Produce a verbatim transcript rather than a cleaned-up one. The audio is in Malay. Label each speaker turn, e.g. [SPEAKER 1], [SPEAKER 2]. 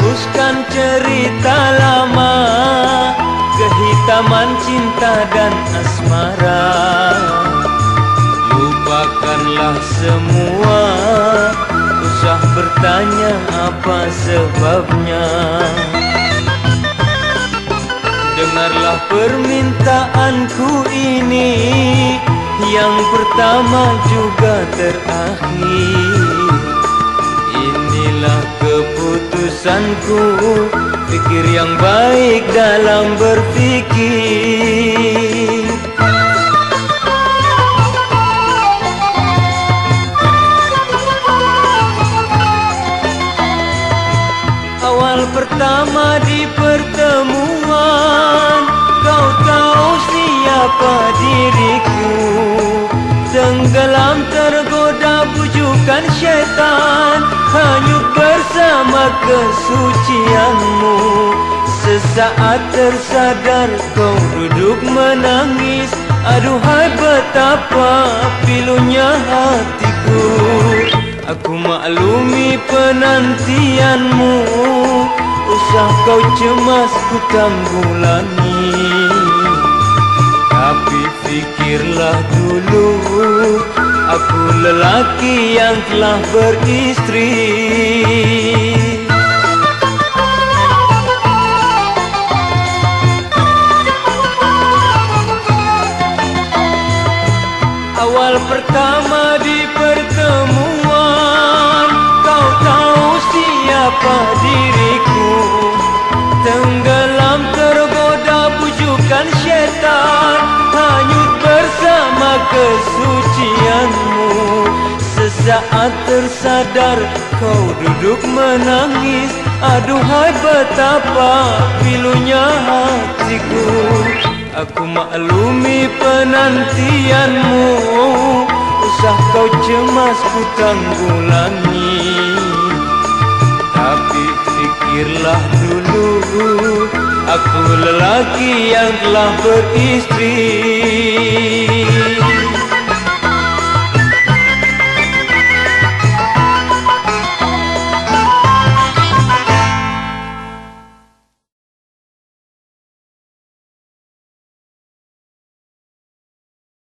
[SPEAKER 1] hapuskan cerita lama, kehitaman cinta dan asmara. Lupakanlah semua, usah bertanya apa sebabnya. Dengarlah permintaanku ini, yang pertama juga terakhir. Inilah keputusanku, pikir yang baik dalam berfikir. Awal pertama di pertemuan, kau tahu siapa diriku. Tenggelam tergoda bujukan syaitan, hanyut bersama kesucianmu. Sesaat tersadar kau duduk menangis, aduhai betapa pilunya hatiku. Aku maklumi penantianmu, usah kau cemas ku tanggulangi. Tapi fikirlah dulu, aku lelaki yang telah beristri. Awal pertama di pertemuan, kau tahu siapa diriku. Tenggelam tergoda bujukan syaitan, hanyut bersama kesucianmu. Sesaat tersadar kau duduk menangis, aduhai betapa pilunya hatiku. Aku maklumi penantianmu, usah kau cemas ku tanggulangi. Tapi fikirlah dulu, aku lelaki yang telah beristri.